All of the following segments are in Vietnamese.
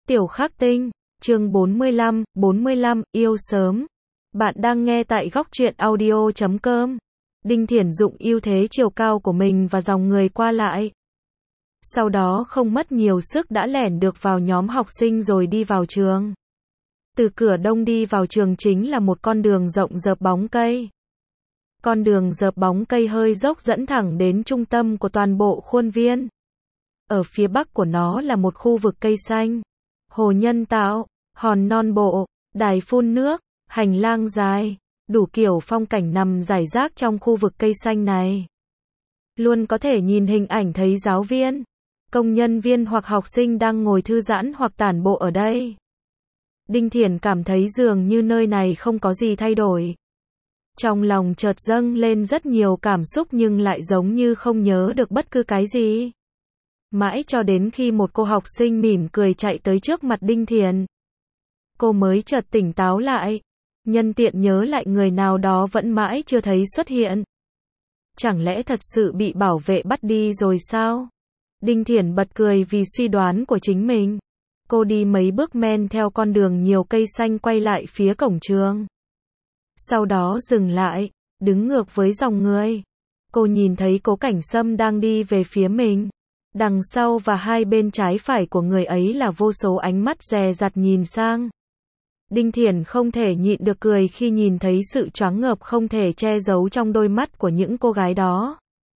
Tiểu Khắc Tinh, chương 45, yêu sớm. Bạn đang nghe tại góc truyện audio.com. Đinh Thiển dụng ưu thế chiều cao của mình và dòng người qua lại. Sau đó không mất nhiều sức đã lẻn được vào nhóm học sinh rồi đi vào trường. Từ cửa đông đi vào trường chính là một con đường rộng rợp bóng cây. Con đường rợp bóng cây hơi dốc dẫn thẳng đến trung tâm của toàn bộ khuôn viên. Ở phía bắc của nó là một khu vực cây xanh, hồ nhân tạo, hòn non bộ, đài phun nước, hành lang dài, đủ kiểu phong cảnh nằm rải rác trong khu vực cây xanh này. Luôn có thể nhìn hình ảnh thấy giáo viên, công nhân viên hoặc học sinh đang ngồi thư giãn hoặc tản bộ ở đây. Đinh Thiển cảm thấy dường như nơi này không có gì thay đổi. Trong lòng chợt dâng lên rất nhiều cảm xúc nhưng lại giống như không nhớ được bất cứ cái gì. Mãi cho đến khi một cô học sinh mỉm cười chạy tới trước mặt Đinh Thiển. Cô mới chợt tỉnh táo lại, nhân tiện nhớ lại người nào đó vẫn mãi chưa thấy xuất hiện. Chẳng lẽ thật sự bị bảo vệ bắt đi rồi sao? Đinh Thiển bật cười vì suy đoán của chính mình. Cô đi mấy bước men theo con đường nhiều cây xanh quay lại phía cổng trường. Sau đó dừng lại, đứng ngược với dòng người. Cô nhìn thấy Cố Cảnh Sâm đang đi về phía mình. Đằng sau và hai bên trái phải của người ấy là vô số ánh mắt dè dặt nhìn sang. Đinh Thiển không thể nhịn được cười khi nhìn thấy sự choáng ngợp không thể che giấu trong đôi mắt của những cô gái đó.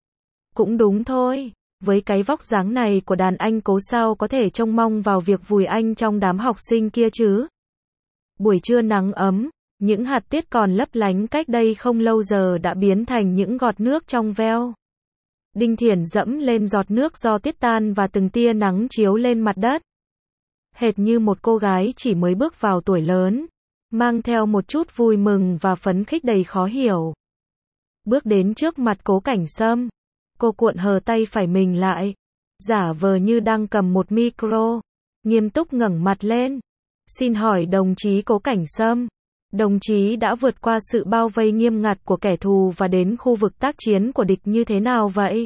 Cũng đúng thôi, với cái vóc dáng này của đàn anh Cố sao có thể trông mong vào việc vùi anh trong đám học sinh kia chứ. Buổi trưa nắng ấm, những hạt tiết còn lấp lánh cách đây không lâu giờ đã biến thành những giọt nước trong veo. Đinh Thiển dẫm lên giọt nước do tiết tan và từng tia nắng chiếu lên mặt đất. Hệt như một cô gái chỉ mới bước vào tuổi lớn, mang theo một chút vui mừng và phấn khích đầy khó hiểu. Bước đến trước mặt Cố Cảnh Sâm, cô cuộn hờ tay phải mình lại, giả vờ như đang cầm một micro, nghiêm túc ngẩng mặt lên. Xin hỏi đồng chí Cố Cảnh Sâm, đồng chí đã vượt qua sự bao vây nghiêm ngặt của kẻ thù và đến khu vực tác chiến của địch như thế nào vậy?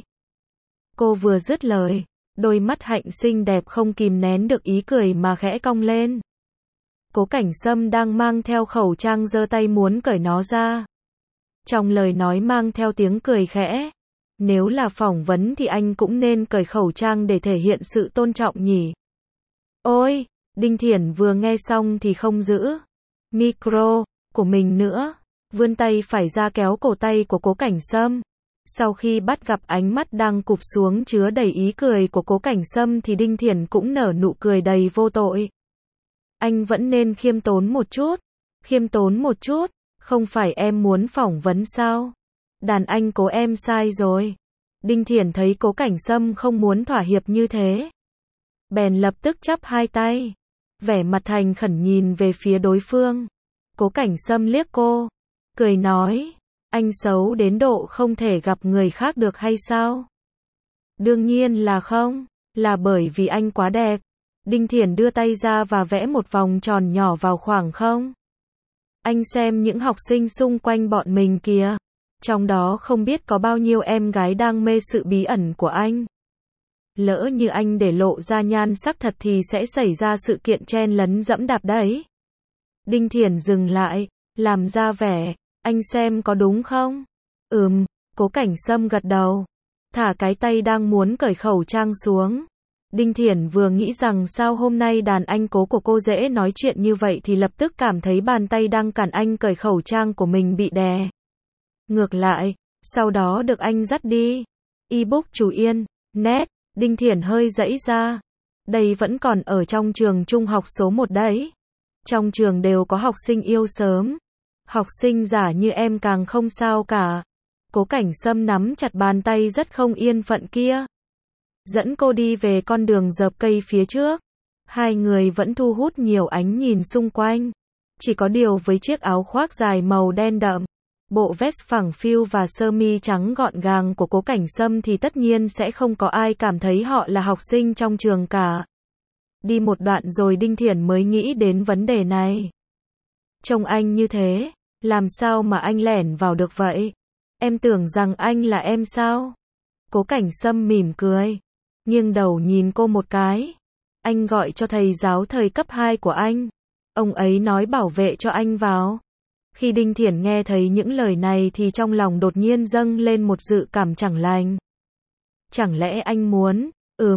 Cô vừa dứt lời, đôi mắt hạnh xinh đẹp không kìm nén được ý cười mà khẽ cong lên. Cố Cảnh Sâm đang mang theo khẩu trang giơ tay muốn cởi nó ra. Trong lời nói mang theo tiếng cười khẽ. Nếu là phỏng vấn thì anh cũng nên cởi khẩu trang để thể hiện sự tôn trọng nhỉ? Ôi, Đinh Thiển vừa nghe xong thì không giữ micro của mình nữa, vươn tay phải ra kéo cổ tay của Cố Cảnh Sâm. Sau khi bắt gặp ánh mắt đang cụp xuống chứa đầy ý cười của Cố Cảnh Sâm thì Đinh Thiển cũng nở nụ cười đầy vô tội. Anh vẫn nên khiêm tốn một chút. Khiêm tốn một chút, không phải em muốn phỏng vấn sao? Đàn anh Cố em sai rồi. Đinh Thiển thấy Cố Cảnh Sâm không muốn thỏa hiệp như thế, bèn lập tức chắp hai tay, vẻ mặt thành khẩn nhìn về phía đối phương. Cố Cảnh Sâm liếc cô, cười nói, anh xấu đến độ không thể gặp người khác được hay sao? Đương nhiên là không, là bởi vì anh quá đẹp. Đinh Thiển đưa tay ra và vẽ một vòng tròn nhỏ vào khoảng không. Anh xem những học sinh xung quanh bọn mình kìa, trong đó không biết có bao nhiêu em gái đang mê sự bí ẩn của anh. Lỡ như anh để lộ ra nhan sắc thật thì sẽ xảy ra sự kiện chen lấn dẫm đạp đấy. Đinh Thiển dừng lại, làm ra vẻ, anh xem có đúng không? Cố Cảnh Sâm gật đầu, thả cái tay đang muốn cởi khẩu trang xuống. Đinh Thiển vừa nghĩ rằng sao hôm nay đàn anh Cố của cô dễ nói chuyện như vậy thì lập tức cảm thấy bàn tay đang cản anh cởi khẩu trang của mình bị đè ngược lại, sau đó được anh dắt đi. Ebook Chú Yên, net. Đinh Thiển hơi giãy ra. Đây vẫn còn ở trong trường trung học số 1 đấy. Trong trường đều có học sinh yêu sớm. Học sinh giả như em càng không sao cả. Cố Cảnh Sâm nắm chặt bàn tay rất không yên phận kia, dẫn cô đi về con đường rợp cây phía trước. Hai người vẫn thu hút nhiều ánh nhìn xung quanh. Chỉ có điều với chiếc áo khoác dài màu đen đậm, bộ vest phẳng phiu và sơ mi trắng gọn gàng của Cố Cảnh Sâm thì tất nhiên sẽ không có ai cảm thấy họ là học sinh trong trường cả. Đi một đoạn rồi Đinh Thiển mới nghĩ đến vấn đề này. Trông anh như thế, làm sao mà anh lẻn vào được vậy? Em tưởng rằng anh là em sao? Cố Cảnh Sâm mỉm cười, nghiêng đầu nhìn cô một cái. Anh gọi cho thầy giáo thời cấp 2 của anh. Ông ấy nói bảo vệ cho anh vào. Khi Đinh Thiển nghe thấy những lời này thì trong lòng đột nhiên dâng lên một dự cảm chẳng lành. Chẳng lẽ anh muốn,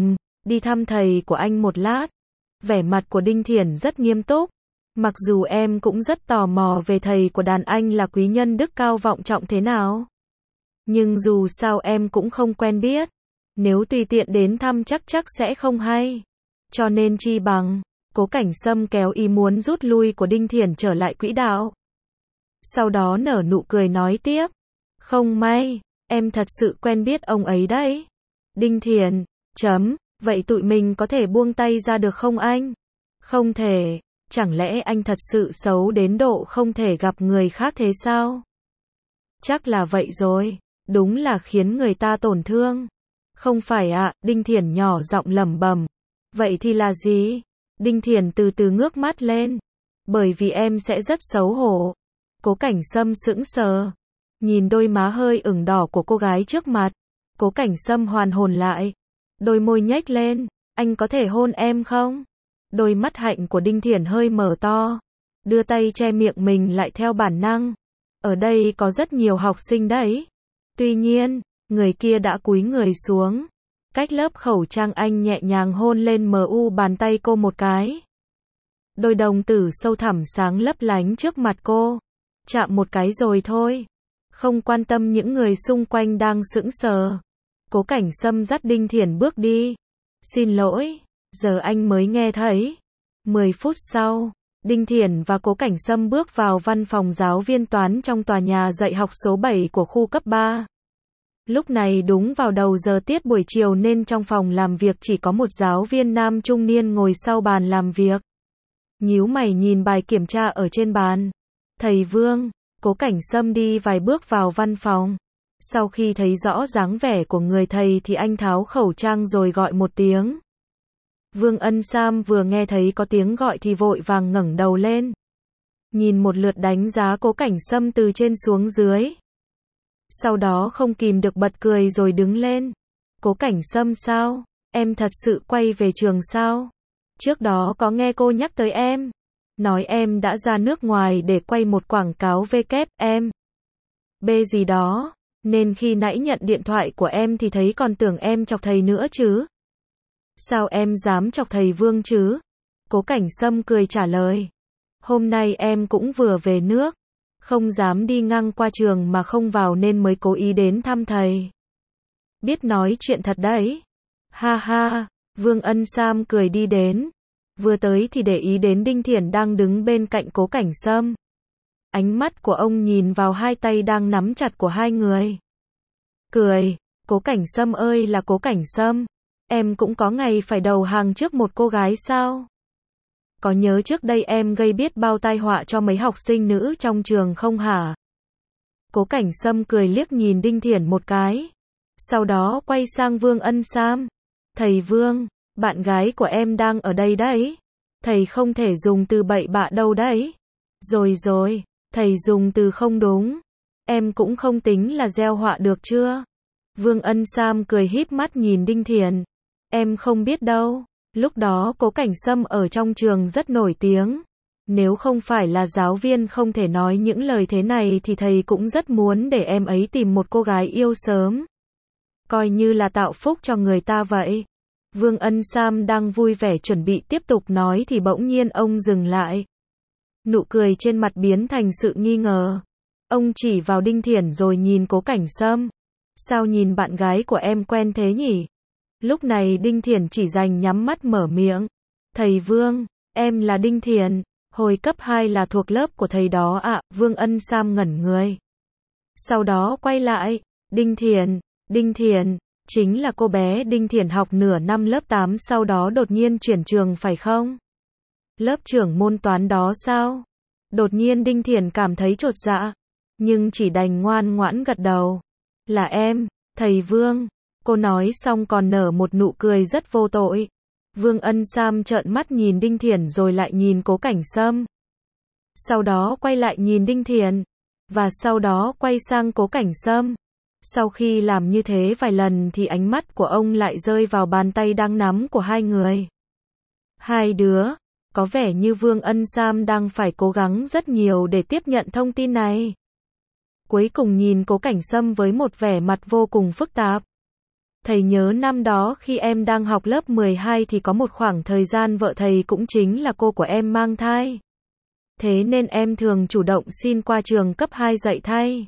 đi thăm thầy của anh một lát? Vẻ mặt của Đinh Thiển rất nghiêm túc. Mặc dù em cũng rất tò mò về thầy của đàn anh là quý nhân đức cao vọng trọng thế nào. Nhưng dù sao em cũng không quen biết. Nếu tùy tiện đến thăm chắc sẽ không hay. Cho nên chi bằng, Cố Cảnh Sâm kéo ý muốn rút lui của Đinh Thiển trở lại quỹ đạo. Sau đó nở nụ cười nói tiếp. Không may, em thật sự quen biết ông ấy đấy. Đinh Thiển, vậy tụi mình có thể buông tay ra được không anh? Không thể, chẳng lẽ anh thật sự xấu đến độ không thể gặp người khác thế sao? Chắc là vậy rồi, đúng là khiến người ta tổn thương. Không phải ạ, Đinh Thiển nhỏ giọng lẩm bẩm. Vậy thì là gì? Đinh Thiển từ từ ngước mắt lên. Bởi vì em sẽ rất xấu hổ. Cố Cảnh Sâm sững sờ. Nhìn đôi má hơi ửng đỏ của cô gái trước mặt. Cố Cảnh Sâm hoàn hồn lại. Đôi môi nhếch lên. Anh có thể hôn em không? Đôi mắt hạnh của Đinh Thiển hơi mở to. Đưa tay che miệng mình lại theo bản năng. Ở đây có rất nhiều học sinh đấy. Tuy nhiên, người kia đã cúi người xuống. Cách lớp khẩu trang anh nhẹ nhàng hôn lên bàn tay cô một cái. Đôi đồng tử sâu thẳm sáng lấp lánh trước mặt cô. Chạm một cái rồi thôi. Không quan tâm những người xung quanh đang sững sờ. Cố Cảnh Sâm dắt Đinh Thiển bước đi. Xin lỗi, giờ anh mới nghe thấy. 10 phút sau, Đinh Thiển và Cố Cảnh Sâm bước vào văn phòng giáo viên toán trong tòa nhà dạy học số 7 của khu cấp 3. Lúc này đúng vào đầu giờ tiết buổi chiều nên trong phòng làm việc chỉ có một giáo viên nam trung niên ngồi sau bàn làm việc. Nhíu mày nhìn bài kiểm tra ở trên bàn. Thầy Vương, Cố Cảnh Sâm đi vài bước vào văn phòng. Sau khi thấy rõ dáng vẻ của người thầy thì anh tháo khẩu trang rồi gọi một tiếng. Vương Ân Sam vừa nghe thấy có tiếng gọi thì vội vàng ngẩng đầu lên. Nhìn một lượt đánh giá Cố Cảnh Sâm từ trên xuống dưới. Sau đó không kìm được bật cười rồi đứng lên. Cố Cảnh Sâm sao? Em thật sự quay về trường sao? Trước đó có nghe cô nhắc tới em. Nói em đã ra nước ngoài để quay một quảng cáo WM. B gì đó. Nên khi nãy nhận điện thoại của em thì thấy còn tưởng em chọc thầy nữa chứ. Sao em dám chọc thầy Vương chứ? Cố Cảnh Sâm cười trả lời. Hôm nay em cũng vừa về nước. Không dám đi ngang qua trường mà không vào nên mới cố ý đến thăm thầy. Biết nói chuyện thật đấy. Ha ha, Vương Ân Sam cười đi đến. Vừa tới thì để ý đến Đinh Thiển đang đứng bên cạnh Cố Cảnh Sâm. Ánh mắt của ông nhìn vào hai tay đang nắm chặt của hai người. Cười, Cố Cảnh Sâm ơi là Cố Cảnh Sâm. Em cũng có ngày phải đầu hàng trước một cô gái sao? Có nhớ trước đây em gây biết bao tai họa cho mấy học sinh nữ trong trường không hả? Cố Cảnh Sâm cười liếc nhìn Đinh Thiển một cái. Sau đó quay sang Vương Ân Sam. Thầy Vương, bạn gái của em đang ở đây đấy. Thầy không thể dùng từ bậy bạ đâu đấy. Rồi, thầy dùng từ không đúng. Em cũng không tính là gieo họa được chưa? Vương Ân Sam cười híp mắt nhìn Đinh Thiển. Em không biết đâu. Lúc đó Cố Cảnh Sâm ở trong trường rất nổi tiếng. Nếu không phải là giáo viên không thể nói những lời thế này thì thầy cũng rất muốn để em ấy tìm một cô gái yêu sớm. Coi như là tạo phúc cho người ta vậy. Vương Ân Sam đang vui vẻ chuẩn bị tiếp tục nói thì bỗng nhiên ông dừng lại. Nụ cười trên mặt biến thành sự nghi ngờ. Ông chỉ vào Đinh Thiển rồi nhìn Cố Cảnh Sâm. Sao nhìn bạn gái của em quen thế nhỉ? Lúc này Đinh Thiển chỉ đành nhắm mắt mở miệng. Thầy Vương, em là Đinh Thiển, hồi cấp 2 là thuộc lớp của thầy đó ạ. Vương Ân Sam ngẩn người. Sau đó quay lại. Đinh Thiển, chính là cô bé Đinh Thiển học nửa năm lớp 8 sau đó đột nhiên chuyển trường phải không? Lớp trưởng môn toán đó sao? Đột nhiên Đinh Thiển cảm thấy chột dạ, nhưng chỉ đành ngoan ngoãn gật đầu. Là em, thầy Vương. Cô nói xong còn nở một nụ cười rất vô tội. Vương Ân Sam trợn mắt nhìn Đinh Thiển rồi lại nhìn Cố Cảnh Sâm. Sau đó quay lại nhìn Đinh Thiển. Và sau đó quay sang Cố Cảnh Sâm. Sau khi làm như thế vài lần thì ánh mắt của ông lại rơi vào bàn tay đang nắm của hai người. Hai đứa, có vẻ như Vương Ân Sam đang phải cố gắng rất nhiều để tiếp nhận thông tin này. Cuối cùng nhìn Cố Cảnh Sâm với một vẻ mặt vô cùng phức tạp. Thầy nhớ năm đó khi em đang học lớp 12 thì có một khoảng thời gian vợ thầy cũng chính là cô của em mang thai. Thế nên em thường chủ động xin qua trường cấp 2 dạy thay.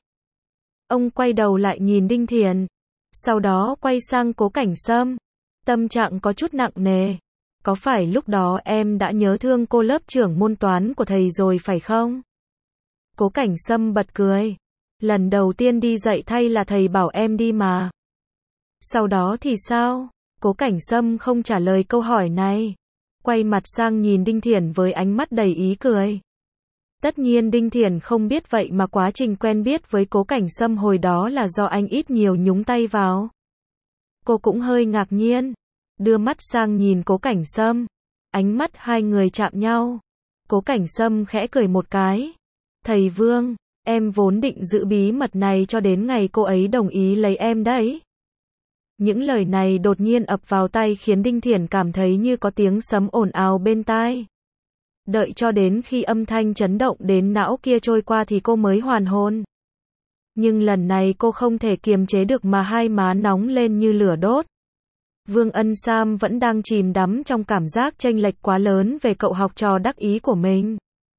Ông quay đầu lại nhìn Đinh Thiền. Sau đó quay sang Cố Cảnh Sâm. Tâm trạng có chút nặng nề. Có phải lúc đó em đã nhớ thương cô lớp trưởng môn toán của thầy rồi phải không? Cố Cảnh Sâm bật cười. Lần đầu tiên đi dạy thay là thầy bảo em đi mà. Sau đó thì sao? Cố Cảnh Sâm không trả lời câu hỏi này. Quay mặt sang nhìn Đinh Thiển với ánh mắt đầy ý cười. Tất nhiên Đinh Thiển không biết vậy mà quá trình quen biết với Cố Cảnh Sâm hồi đó là do anh ít nhiều nhúng tay vào. Cô cũng hơi ngạc nhiên. Đưa mắt sang nhìn Cố Cảnh Sâm. Ánh mắt hai người chạm nhau. Cố Cảnh Sâm khẽ cười một cái. Thầy Vương, em vốn định giữ bí mật này cho đến ngày cô ấy đồng ý lấy em đấy. Những lời này đột nhiên ập vào tai khiến Đinh Thiển cảm thấy như có tiếng sấm ồn ào bên tai. Đợi cho đến khi âm thanh chấn động đến não kia trôi qua thì cô mới hoàn hồn. Nhưng lần này cô không thể kiềm chế được mà hai má nóng lên như lửa đốt. Vương Ân Sam vẫn đang chìm đắm trong cảm giác chênh lệch quá lớn về cậu học trò đắc ý của mình.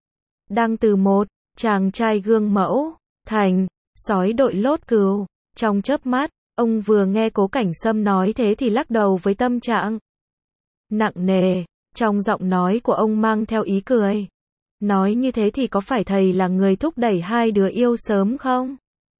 Đang từ một chàng trai gương mẫu thành sói đội lốt cừu. Trong chớp mắt, ông vừa nghe Cố Cảnh Sâm nói thế thì lắc đầu với tâm trạng nặng nề. Trong giọng nói của ông mang theo ý cười. Nói như thế thì có phải thầy là người thúc đẩy hai đứa yêu sớm không?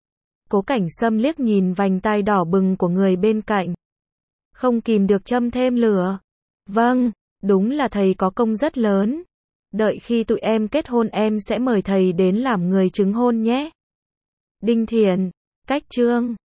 Cố Cảnh Sâm liếc nhìn vành tai đỏ bừng của người bên cạnh. Không kìm được châm thêm lửa. Vâng, đúng là thầy có công rất lớn. Đợi khi tụi em kết hôn em sẽ mời thầy đến làm người chứng hôn nhé. Đinh Thiền, cách chương